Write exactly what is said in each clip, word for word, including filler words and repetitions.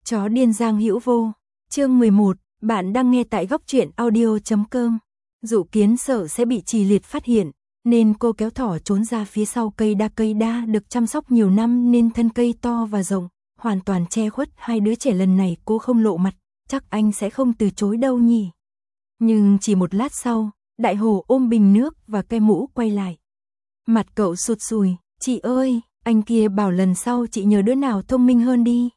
Chó điên Giang Hữu Vô, chương mười một, bạn đang nghe tại góc truyện audio chấm com. Dụ Kiến sợ sẽ bị Trì Liệt phát hiện, nên cô kéo thỏ trốn ra phía sau cây đa. Cây đa được chăm sóc nhiều năm nên thân cây to và rộng, hoàn toàn che khuất hai đứa trẻ. Lần này cô không lộ mặt, chắc anh sẽ không từ chối đâu nhỉ. Nhưng chỉ một lát sau, Đại Hồ ôm bình nước và cây mũ quay lại. Mặt cậu sụt sùi, chị ơi, anh kia bảo lần sau chị nhờ đứa nào thông minh hơn đi.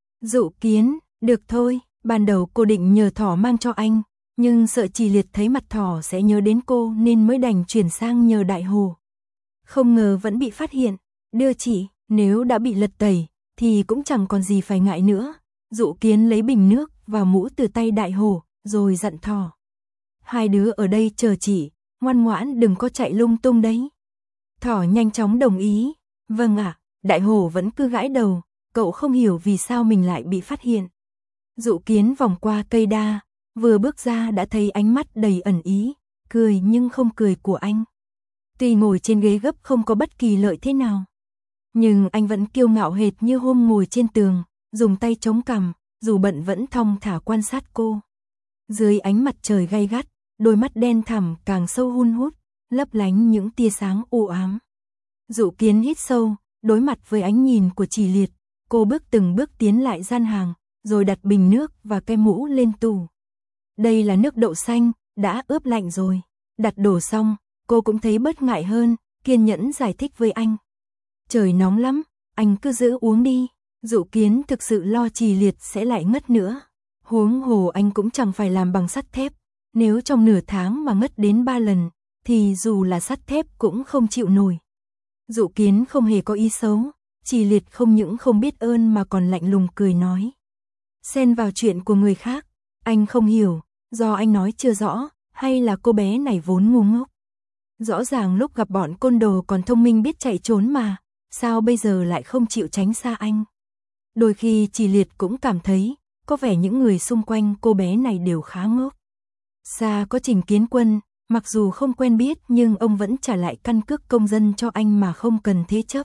Dụ Kiến, được thôi, ban đầu cô định nhờ thỏ mang cho anh, nhưng sợ Trì Liệt thấy mặt thỏ sẽ nhớ đến cô nên mới đành chuyển sang nhờ Đại Hồ. Không ngờ vẫn bị phát hiện, đưa chị, nếu đã bị lật tẩy, thì cũng chẳng còn gì phải ngại nữa. Dụ Kiến lấy bình nước và mũ từ tay Đại Hồ, rồi dặn thỏ. Hai đứa ở đây chờ chị, ngoan ngoãn đừng có chạy lung tung đấy. Thỏ nhanh chóng đồng ý, vâng ạ. Đại Hồ vẫn cứ gãi đầu, cậu không hiểu vì sao mình lại bị phát hiện. Dụ Kiến vòng qua cây đa, vừa bước ra đã thấy ánh mắt đầy ẩn ý, cười nhưng không cười của anh. Tuy ngồi trên ghế gấp không có bất kỳ lợi thế nào, nhưng anh vẫn kiêu ngạo hệt như hôm ngồi trên tường, dùng tay chống cằm, dù bận vẫn thong thả quan sát cô. Dưới ánh mặt trời gay gắt, đôi mắt đen thẳm càng sâu hun hút, lấp lánh những tia sáng u ám. Dụ Kiến hít sâu, đối mặt với ánh nhìn của Trì Liệt, cô bước từng bước tiến lại gian hàng, rồi đặt bình nước và cái mũ lên tủ. Đây là nước đậu xanh, đã ướp lạnh rồi. Đặt đồ xong, cô cũng thấy bớt ngại hơn, kiên nhẫn giải thích với anh. Trời nóng lắm, anh cứ giữ uống đi. Dụ Kiến thực sự lo Trì Liệt sẽ lại ngất nữa. Huống hồ anh cũng chẳng phải làm bằng sắt thép, nếu trong nửa tháng mà ngất đến ba lần, thì dù là sắt thép cũng không chịu nổi. Dụ Kiến không hề có ý xấu, Trì Liệt không những không biết ơn mà còn lạnh lùng cười nói. Xen vào chuyện của người khác, anh không hiểu, do anh nói chưa rõ, hay là cô bé này vốn ngu ngốc. Rõ ràng lúc gặp bọn côn đồ còn thông minh biết chạy trốn mà, sao bây giờ lại không chịu tránh xa anh. Đôi khi Trì Liệt cũng cảm thấy, có vẻ những người xung quanh cô bé này đều khá ngốc. Xa có Trình Kiến Quân, mặc dù không quen biết nhưng ông vẫn trả lại căn cước công dân cho anh mà không cần thế chấp.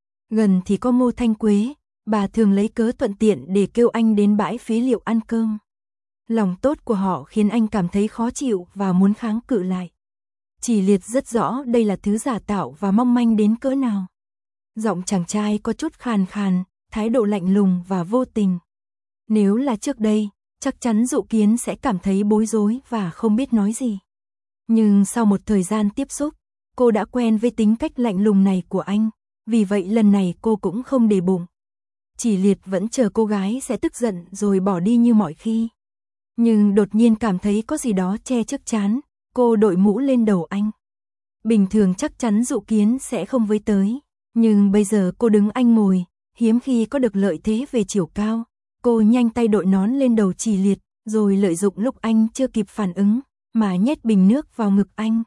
Gần thì có Ngô Thanh Quế, bà thường lấy cớ thuận tiện để kêu anh đến bãi phế liệu ăn cơm. Lòng tốt của họ khiến anh cảm thấy khó chịu và muốn kháng cự lại. Trì Liệt rất rõ đây là thứ giả tạo và mong manh đến cỡ nào. Giọng chàng trai có chút khàn khàn, thái độ lạnh lùng và vô tình. Nếu là trước đây, chắc chắn Dụ Kiến sẽ cảm thấy bối rối và không biết nói gì. Nhưng sau một thời gian tiếp xúc, cô đã quen với tính cách lạnh lùng này của anh, vì vậy lần này cô cũng không để bụng. Trì Liệt vẫn chờ cô gái sẽ tức giận rồi bỏ đi như mọi khi. Nhưng đột nhiên cảm thấy có gì đó che trước trán, cô đội mũ lên đầu anh. Bình thường chắc chắn Dụ Kiến sẽ không với tới, nhưng bây giờ cô đứng anh ngồi, hiếm khi có được lợi thế về chiều cao. Cô nhanh tay đội nón lên đầu Trì Liệt, rồi lợi dụng lúc anh chưa kịp phản ứng, mà nhét bình nước vào ngực anh.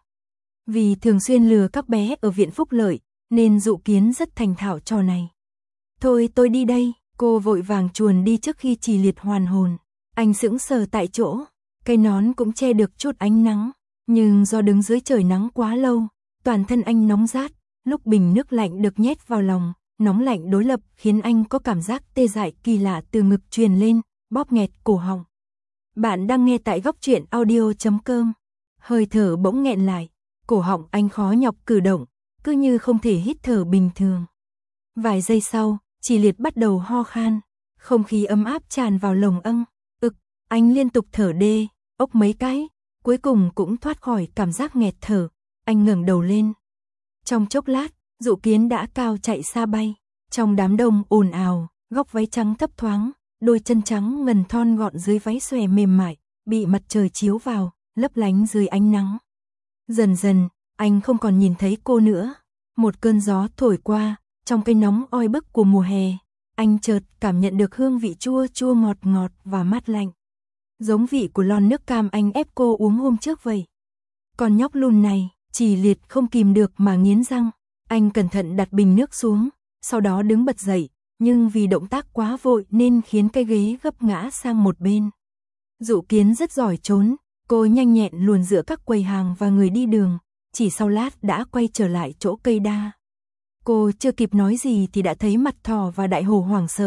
Vì thường xuyên lừa các bé ở viện phúc lợi, nên Dụ Kiến rất thành thạo trò này. Thôi tôi đi đây, cô vội vàng chuồn đi trước khi Trì Liệt hoàn hồn. Anh sững sờ tại chỗ, cây nón cũng che được chút ánh nắng, nhưng do đứng dưới trời nắng quá lâu, toàn thân anh nóng rát, lúc bình nước lạnh được nhét vào lòng, nóng lạnh đối lập khiến anh có cảm giác tê dại kỳ lạ từ ngực truyền lên, bóp nghẹt cổ họng. Bạn đang nghe tại góc truyện audio chấm com. Hơi thở bỗng nghẹn lại, cổ họng anh khó nhọc cử động, cứ như không thể hít thở bình thường. Vài giây sau, Trì Liệt bắt đầu ho khan, không khí ấm áp tràn vào lồng âng. Ực, anh liên tục thở đê, ốc mấy cái, cuối cùng cũng thoát khỏi cảm giác nghẹt thở. Anh ngẩng đầu lên. Trong chốc lát, Dụ Kiến đã cao chạy xa bay. Trong đám đông ồn ào, góc váy trắng thấp thoáng, đôi chân trắng ngần thon gọn dưới váy xòe mềm mại, bị mặt trời chiếu vào, lấp lánh dưới ánh nắng. Dần dần, anh không còn nhìn thấy cô nữa. Một cơn gió thổi qua, trong cái nóng oi bức của mùa hè, anh chợt cảm nhận được hương vị chua chua ngọt ngọt và mát lạnh. Giống vị của lon nước cam anh ép cô uống hôm trước vậy. Con nhóc lùn này, Trì Liệt không kìm được mà nghiến răng. Anh cẩn thận đặt bình nước xuống, sau đó đứng bật dậy, nhưng vì động tác quá vội nên khiến cái ghế gấp ngã sang một bên. Dụ Kiến rất giỏi trốn, cô nhanh nhẹn luồn giữa các quầy hàng và người đi đường, chỉ sau lát đã quay trở lại chỗ cây đa. Cô chưa kịp nói gì thì đã thấy mặt thỏ và Đại Hồ hoảng sợ,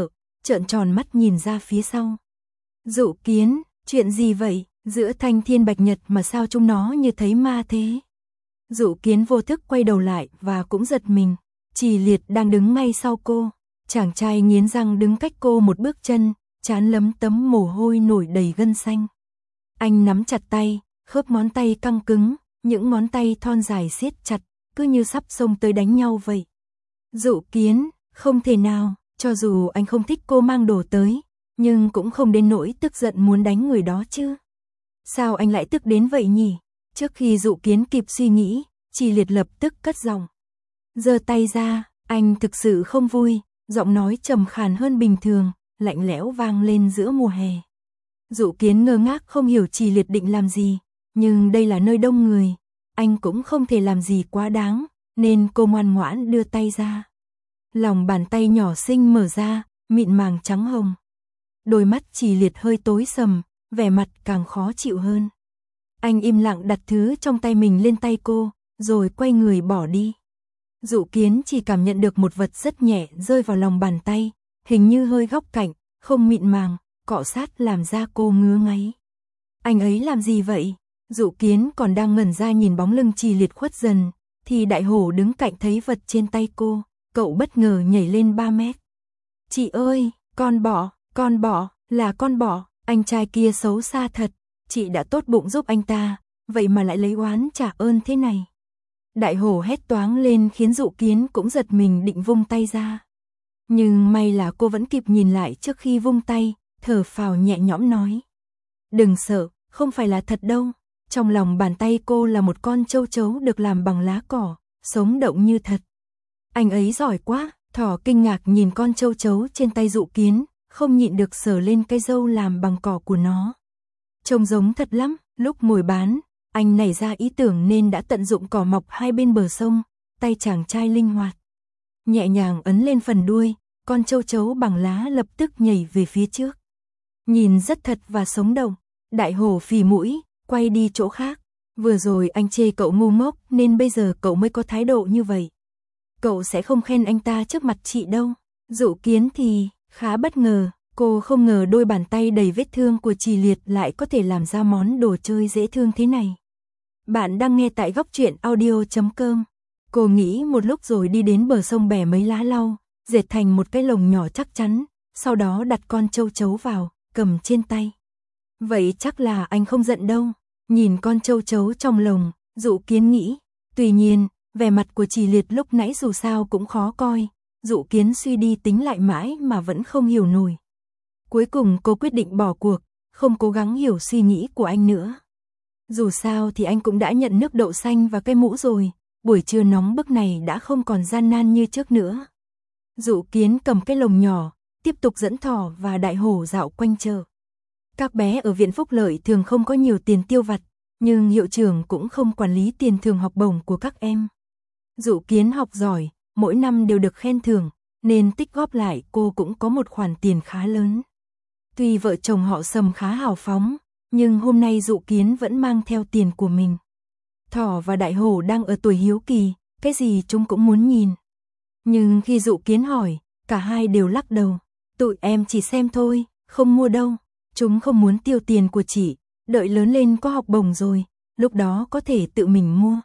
trợn tròn mắt nhìn ra phía sau. Dụ Kiến, chuyện gì vậy? Giữa thanh thiên bạch nhật mà sao chúng nó như thấy ma thế? Dụ Kiến vô thức quay đầu lại và cũng giật mình. Trì Liệt đang đứng ngay sau cô. Chàng trai nghiến răng đứng cách cô một bước chân, trán lấm tấm mồ hôi nổi đầy gân xanh. Anh nắm chặt tay, khớp ngón tay căng cứng, những ngón tay thon dài siết chặt, cứ như sắp xông tới đánh nhau vậy. Dụ Kiến, không thể nào, cho dù anh không thích cô mang đồ tới, nhưng cũng không đến nỗi tức giận muốn đánh người đó chứ. Sao anh lại tức đến vậy nhỉ? Trước khi Dụ Kiến kịp suy nghĩ, Trì Liệt lập tức cất giọng. Giơ tay ra, anh thực sự không vui, giọng nói trầm khàn hơn bình thường, lạnh lẽo vang lên giữa mùa hè. Dụ Kiến ngơ ngác không hiểu Trì Liệt định làm gì, nhưng đây là nơi đông người, anh cũng không thể làm gì quá đáng, nên cô ngoan ngoãn đưa tay ra. Lòng bàn tay nhỏ xinh mở ra, mịn màng trắng hồng. Đôi mắt Trì Liệt hơi tối sầm, vẻ mặt càng khó chịu hơn. Anh im lặng đặt thứ trong tay mình lên tay cô, rồi quay người bỏ đi. Dụ Kiến chỉ cảm nhận được một vật rất nhẹ rơi vào lòng bàn tay, hình như hơi góc cạnh, không mịn màng, cọ sát làm da cô ngứa ngáy. Anh ấy làm gì vậy? Dụ Kiến còn đang ngẩn ra nhìn bóng lưng Trì Liệt khuất dần, thì Đại Hổ đứng cạnh thấy vật trên tay cô, cậu bất ngờ nhảy lên ba mét. Chị ơi, con bọ, con bọ, là con bọ, anh trai kia xấu xa thật, chị đã tốt bụng giúp anh ta, vậy mà lại lấy oán trả ơn thế này. Đại Hổ hét toáng lên khiến Dụ Kiến cũng giật mình định vung tay ra. Nhưng may là cô vẫn kịp nhìn lại trước khi vung tay, thở phào nhẹ nhõm nói. Đừng sợ, không phải là thật đâu. Trong lòng bàn tay cô là một con châu chấu được làm bằng lá cỏ, sống động như thật. Anh ấy giỏi quá, Thỏ kinh ngạc nhìn con châu chấu trên tay Dụ Kiến, không nhịn được sờ lên cái râu làm bằng cỏ của nó. Trông giống thật lắm, lúc ngồi bán, anh nảy ra ý tưởng nên đã tận dụng cỏ mọc hai bên bờ sông, tay chàng trai linh hoạt. Nhẹ nhàng ấn lên phần đuôi, con châu chấu bằng lá lập tức nhảy về phía trước. Nhìn rất thật và sống động, Đại Hổ phì mũi, quay đi chỗ khác. Vừa rồi anh chê cậu ngu ngốc nên bây giờ cậu mới có thái độ như vậy. Cậu sẽ không khen anh ta trước mặt chị đâu. Dụ Kiến thì khá bất ngờ, cô không ngờ đôi bàn tay đầy vết thương của Trì Liệt lại có thể làm ra món đồ chơi dễ thương thế này. Bạn đang nghe tại góc truyện audio chấm com. Cô nghĩ một lúc rồi đi đến bờ sông bẻ mấy lá lau, dệt thành một cái lồng nhỏ chắc chắn, sau đó đặt con châu chấu vào, cầm trên tay. Vậy chắc là anh không giận đâu. Nhìn con châu chấu trong lồng, Dụ Kiến nghĩ. Tuy nhiên, vẻ mặt của Trì Liệt lúc nãy dù sao cũng khó coi. Dụ Kiến suy đi tính lại mãi mà vẫn không hiểu nổi. Cuối cùng cô quyết định bỏ cuộc, không cố gắng hiểu suy nghĩ của anh nữa. Dù sao thì anh cũng đã nhận nước đậu xanh và cái mũ rồi, buổi trưa nóng bức này đã không còn gian nan như trước nữa. Dụ Kiến cầm cái lồng nhỏ, tiếp tục dẫn Thỏ và Đại Hổ dạo quanh chợ. Các bé ở viện phúc lợi thường không có nhiều tiền tiêu vặt, nhưng hiệu trưởng cũng không quản lý tiền thưởng học bổng của các em. Dụ Kiến học giỏi, mỗi năm đều được khen thưởng, nên tích góp lại cô cũng có một khoản tiền khá lớn. Tuy vợ chồng họ Sầm khá hào phóng, nhưng hôm nay Dụ Kiến vẫn mang theo tiền của mình. Thỏ và Đại Hổ đang ở tuổi hiếu kỳ, cái gì chúng cũng muốn nhìn. Nhưng khi Dụ Kiến hỏi, cả hai đều lắc đầu. Tụi em chỉ xem thôi, không mua đâu. Chúng không muốn tiêu tiền của chị, đợi lớn lên có học bổng rồi, lúc đó có thể tự mình mua.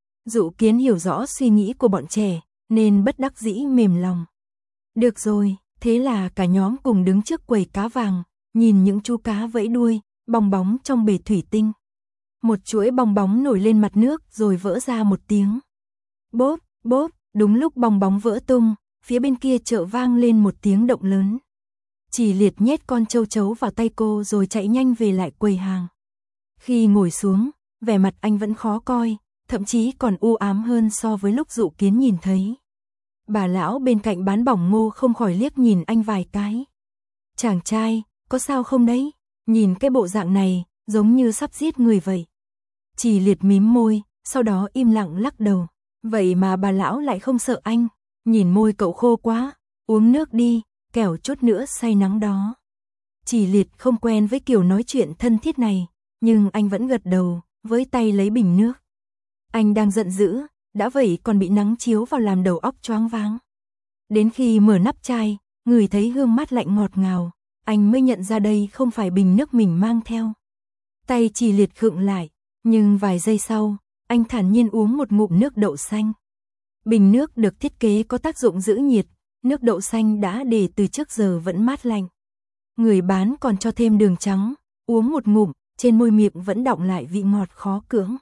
Dụ Kiến hiểu rõ suy nghĩ của bọn trẻ, nên bất đắc dĩ mềm lòng. Được rồi, thế là cả nhóm cùng đứng trước quầy cá vàng, nhìn những chú cá vẫy đuôi, bong bóng trong bể thủy tinh. Một chuỗi bong bóng nổi lên mặt nước rồi vỡ ra một tiếng. Bốp, bốp, đúng lúc bong bóng vỡ tung, phía bên kia chợ vang lên một tiếng động lớn. Trì Liệt nhét con châu chấu vào tay cô rồi chạy nhanh về lại quầy hàng. Khi ngồi xuống, vẻ mặt anh vẫn khó coi, thậm chí còn u ám hơn so với lúc Dụ Kiến nhìn thấy. Bà lão bên cạnh bán bỏng ngô không khỏi liếc nhìn anh vài cái. Chàng trai, có sao không đấy? Nhìn cái bộ dạng này, giống như sắp giết người vậy. Trì Liệt mím môi, sau đó im lặng lắc đầu. Vậy mà bà lão lại không sợ anh. Nhìn môi cậu khô quá, uống nước đi, kẻo chút nữa say nắng đó. Trì Liệt không quen với kiểu nói chuyện thân thiết này, nhưng anh vẫn gật đầu, với tay lấy bình nước. Anh đang giận dữ, đã vậy còn bị nắng chiếu vào làm đầu óc choáng váng. Đến khi mở nắp chai, ngửi thấy hương mát lạnh ngọt ngào, anh mới nhận ra đây không phải bình nước mình mang theo. Tay Chỉ Liệt khựng lại, nhưng vài giây sau, anh thản nhiên uống một ngụm nước đậu xanh. Bình nước được thiết kế có tác dụng giữ nhiệt, nước đậu xanh đã để từ trước giờ vẫn mát lạnh. Người bán còn cho thêm đường trắng, uống một ngụm, trên môi miệng vẫn đọng lại vị ngọt khó cưỡng.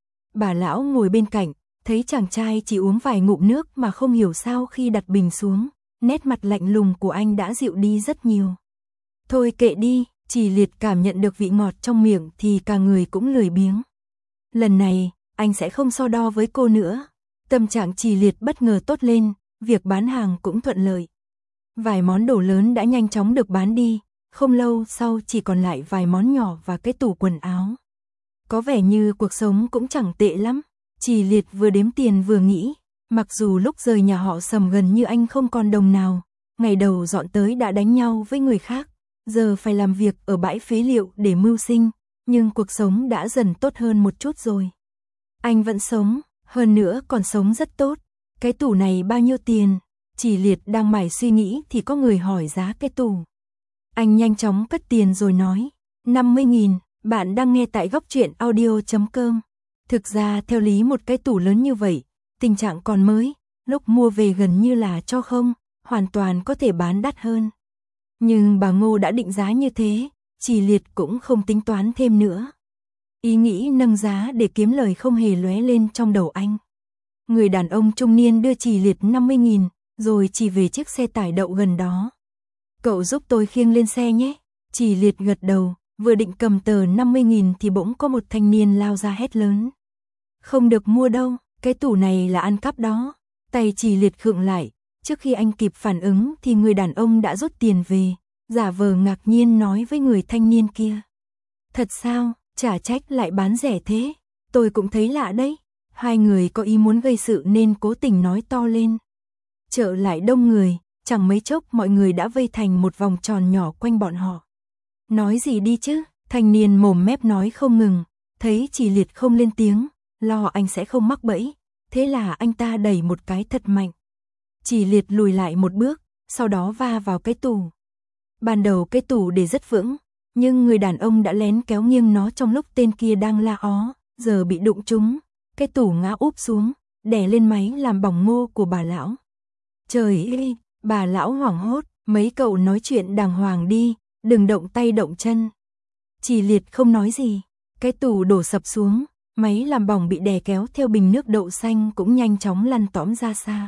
Bà lão ngồi bên cạnh, thấy chàng trai chỉ uống vài ngụm nước mà không hiểu sao khi đặt bình xuống, nét mặt lạnh lùng của anh đã dịu đi rất nhiều. Thôi kệ đi, Chỉ Liệt cảm nhận được vị ngọt trong miệng thì cả người cũng lười biếng. Lần này, anh sẽ không so đo với cô nữa. Tâm trạng Chỉ Liệt bất ngờ tốt lên, việc bán hàng cũng thuận lợi. Vài món đồ lớn đã nhanh chóng được bán đi, không lâu sau chỉ còn lại vài món nhỏ và cái tủ quần áo. Có vẻ như cuộc sống cũng chẳng tệ lắm. Chỉ Liệt vừa đếm tiền vừa nghĩ, mặc dù lúc rời nhà họ Sầm gần như anh không còn đồng nào, ngày đầu dọn tới đã đánh nhau với người khác, giờ phải làm việc ở bãi phế liệu để mưu sinh, nhưng cuộc sống đã dần tốt hơn một chút rồi. Anh vẫn sống, hơn nữa còn sống rất tốt. Cái tủ này bao nhiêu tiền? Chỉ Liệt đang mải suy nghĩ thì có người hỏi giá cái tủ. Anh nhanh chóng cất tiền rồi nói, năm mươi nghìn, bạn đang nghe tại góc truyện audio chấm com. Thực ra theo lý một cái tủ lớn như vậy, tình trạng còn mới, lúc mua về gần như là cho không, hoàn toàn có thể bán đắt hơn. Nhưng bà Ngô đã định giá như thế, Chỉ Liệt cũng không tính toán thêm nữa. Ý nghĩ nâng giá để kiếm lời không hề lóe lên trong đầu anh. Người đàn ông trung niên đưa Chỉ Liệt năm mươi nghìn, rồi chỉ về chiếc xe tải đậu gần đó. Cậu giúp tôi khiêng lên xe nhé. Chỉ Liệt gật đầu, vừa định cầm tờ năm mươi nghìn thì bỗng có một thanh niên lao ra hét lớn. Không được mua đâu, cái tủ này là ăn cắp đó. Tay Chỉ Liệt khựng lại, trước khi anh kịp phản ứng thì người đàn ông đã rút tiền về, giả vờ ngạc nhiên nói với người thanh niên kia. Thật sao, chả trách lại bán rẻ thế, tôi cũng thấy lạ đấy. Hai người có ý muốn gây sự nên cố tình nói to lên. Chợ lại đông người, chẳng mấy chốc mọi người đã vây thành một vòng tròn nhỏ quanh bọn họ. Nói gì đi chứ, thanh niên mồm mép nói không ngừng, thấy Chỉ Liệt không lên tiếng, lo anh sẽ không mắc bẫy, thế là anh ta đẩy một cái thật mạnh. Chỉ Liệt lùi lại một bước, sau đó va vào cái tủ. Ban đầu cái tủ để rất vững, nhưng người đàn ông đã lén kéo nghiêng nó trong lúc tên kia đang la ó, giờ bị đụng trúng, cái tủ ngã úp xuống, đè lên máy làm bỏng ngô của bà lão. Trời ơi, bà lão hoảng hốt, mấy cậu nói chuyện đàng hoàng đi, đừng động tay động chân. Chỉ Liệt không nói gì, cái tủ đổ sập xuống, máy làm bỏng bị đè kéo theo bình nước đậu xanh cũng nhanh chóng lăn tóm ra xa.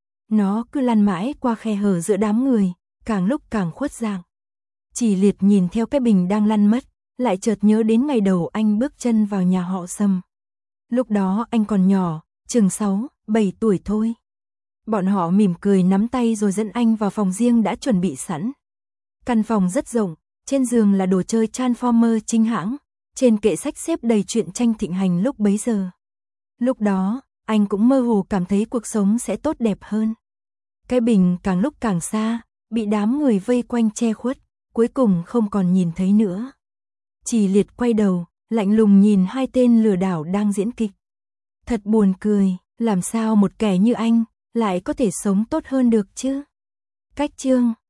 Nó cứ lăn mãi qua khe hở giữa đám người, càng lúc càng khuất dạng. Chỉ Liệt nhìn theo cái bình đang lăn mất, lại chợt nhớ đến ngày đầu anh bước chân vào nhà họ Sầm. Lúc đó anh còn nhỏ, chừng sáu, bảy tuổi thôi. Bọn họ mỉm cười nắm tay rồi dẫn anh vào phòng riêng đã chuẩn bị sẵn. Căn phòng rất rộng, trên giường là đồ chơi Transformer chính hãng, trên kệ sách xếp đầy truyện tranh thịnh hành lúc bấy giờ. Lúc đó, anh cũng mơ hồ cảm thấy cuộc sống sẽ tốt đẹp hơn. Cái bình càng lúc càng xa, bị đám người vây quanh che khuất, cuối cùng không còn nhìn thấy nữa. Chỉ Liệt quay đầu, lạnh lùng nhìn hai tên lừa đảo đang diễn kịch. Thật buồn cười, làm sao một kẻ như anh lại có thể sống tốt hơn được chứ? Cách chương